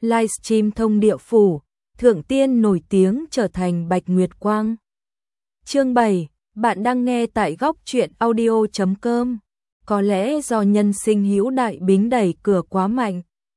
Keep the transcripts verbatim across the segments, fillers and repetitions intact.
livestream thông địa phủ, thượng tiên nổi tiếng trở thành Bạch Nguyệt Quang. Chương bảy, bạn đang nghe tại góc truyện audio chấm com. Có lẽ do nhân sinh hữu đại bính đẩy cửa quá mạnh.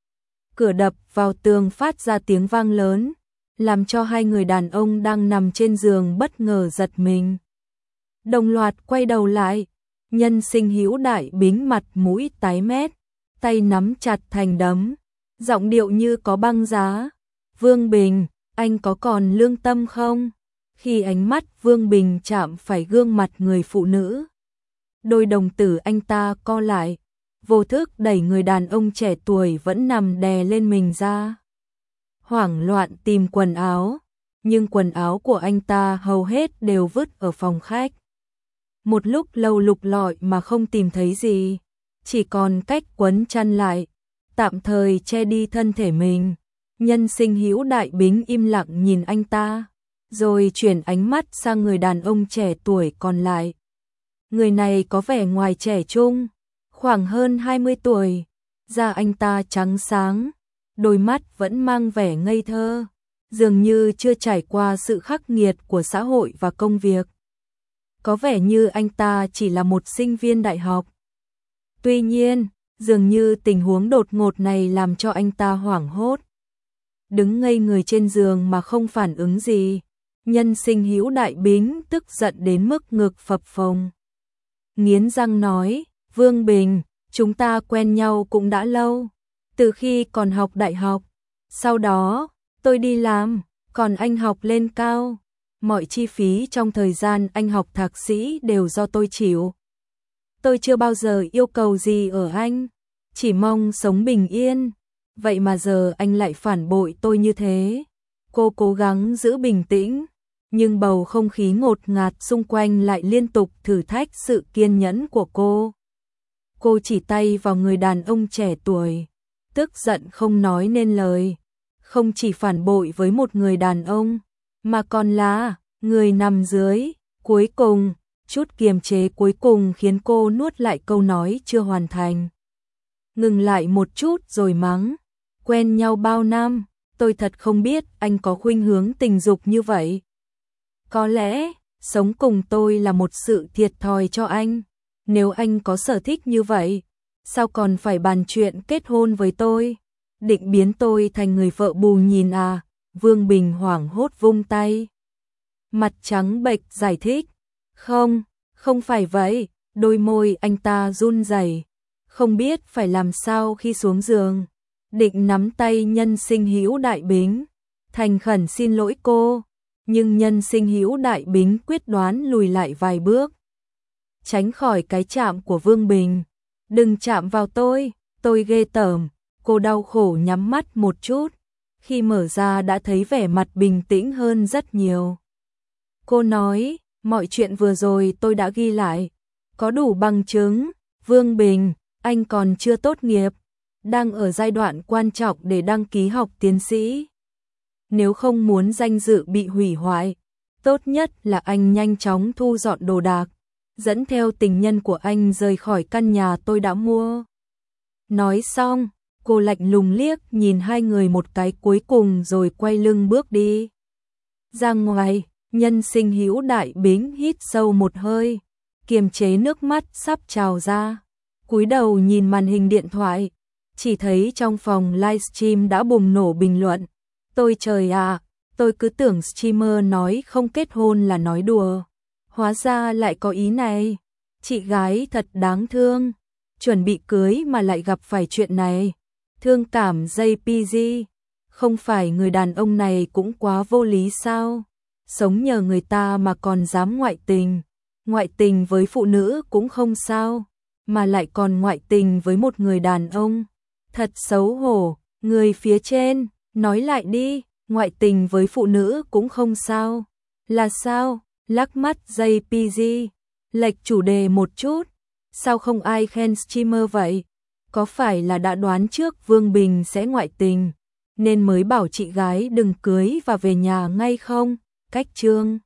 Cửa đập vào tường phát ra tiếng vang lớn, làm cho hai người đàn ông đang nằm trên giường bất ngờ giật mình. Đồng loạt quay đầu lại, nhân sinh hữu đại bính mặt mũi tái mét, tay nắm chặt thành đấm, giọng điệu như có băng giá. Vương Bình, anh có còn lương tâm không? Khi ánh mắt Vương Bình chạm phải gương mặt người phụ nữ, đôi đồng tử anh ta co lại, vô thức đẩy người đàn ông trẻ tuổi vẫn nằm đè lên mình ra. Hoảng loạn tìm quần áo, nhưng quần áo của anh ta hầu hết đều vứt ở phòng khách. Một lúc lâu lục lọi mà không tìm thấy gì, chỉ còn cách quấn chăn lại, tạm thời che đi thân thể mình. Nhân sinh hữu đại bính im lặng nhìn anh ta, rồi chuyển ánh mắt sang người đàn ông trẻ tuổi còn lại. Người này có vẻ ngoài trẻ trung, khoảng hơn hai mươi tuổi, da anh ta trắng sáng, đôi mắt vẫn mang vẻ ngây thơ, dường như chưa trải qua sự khắc nghiệt của xã hội và công việc. Có vẻ như anh ta chỉ là một sinh viên đại học. Tuy nhiên, dường như tình huống đột ngột này làm cho anh ta hoảng hốt. Đứng ngây người trên giường mà không phản ứng gì, nhân sinh hữu đại bính tức giận đến mức ngực phập phồng. Nghiến răng nói, Vương Bình, chúng ta quen nhau cũng đã lâu, từ khi còn học đại học. Sau đó, tôi đi làm, còn anh học lên cao. Mọi chi phí trong thời gian anh học thạc sĩ đều do tôi chịu. Tôi chưa bao giờ yêu cầu gì ở anh, chỉ mong sống bình yên. Vậy mà giờ anh lại phản bội tôi như thế. Cô cố gắng giữ bình tĩnh, nhưng bầu không khí ngột ngạt xung quanh lại liên tục thử thách sự kiên nhẫn của cô. Cô chỉ tay vào người đàn ông trẻ tuổi, tức giận không nói nên lời. Không chỉ phản bội với một người đàn ông, mà còn là người nằm dưới. Cuối cùng, chút kiềm chế cuối cùng khiến cô nuốt lại câu nói chưa hoàn thành. Ngừng lại một chút rồi mắng, quen nhau bao năm, tôi thật không biết anh có khuynh hướng tình dục như vậy. Có lẽ, sống cùng tôi là một sự thiệt thòi cho anh. Nếu anh có sở thích như vậy, sao còn phải bàn chuyện kết hôn với tôi? Định biến tôi thành người vợ bù nhìn à? Vương Bình hoảng hốt vung tay, mặt trắng bệch giải thích. Không, không phải vậy. Đôi môi anh ta run rẩy, không biết phải làm sao khi xuống giường. Định nắm tay nhân sinh hữu đại bính, thành khẩn xin lỗi cô, nhưng nhân sinh hữu đại bính quyết đoán lùi lại vài bước, tránh khỏi cái chạm của Vương Bình. Đừng chạm vào tôi, tôi ghê tởm. Cô đau khổ nhắm mắt một chút, khi mở ra đã thấy vẻ mặt bình tĩnh hơn rất nhiều. Cô nói, mọi chuyện vừa rồi tôi đã ghi lại, có đủ bằng chứng. Vương Bình, anh còn chưa tốt nghiệp, đang ở giai đoạn quan trọng để đăng ký học tiến sĩ. Nếu không muốn danh dự bị hủy hoại, tốt nhất là anh nhanh chóng thu dọn đồ đạc, dẫn theo tình nhân của anh rời khỏi căn nhà tôi đã mua. Nói xong, cô lạnh lùng liếc nhìn hai người một cái cuối cùng rồi quay lưng bước đi ra ngoài. Nhân sinh hữu đại bính hít sâu một hơi, kiềm chế nước mắt sắp trào ra, cúi đầu nhìn màn hình điện thoại, chỉ thấy trong phòng livestream đã bùng nổ bình luận. Tôi trời ạ, tôi cứ tưởng streamer nói không kết hôn là nói đùa, hóa ra lại có ý này. Chị gái thật đáng thương, chuẩn bị cưới mà lại gặp phải chuyện này. Thương cảm gi pê giê, không phải người đàn ông này cũng quá vô lý sao? Sống nhờ người ta mà còn dám ngoại tình. Ngoại tình với phụ nữ cũng không sao, mà lại còn ngoại tình với một người đàn ông. Thật xấu hổ. Người phía trên, nói lại đi, ngoại tình với phụ nữ cũng không sao. Là sao? Lắc mắt gi pê giê, lệch chủ đề một chút. Sao không ai khen streamer vậy? Có phải là đã đoán trước Vương Bình sẽ ngoại tình, nên mới bảo chị gái đừng cưới và về nhà ngay không? Cách chương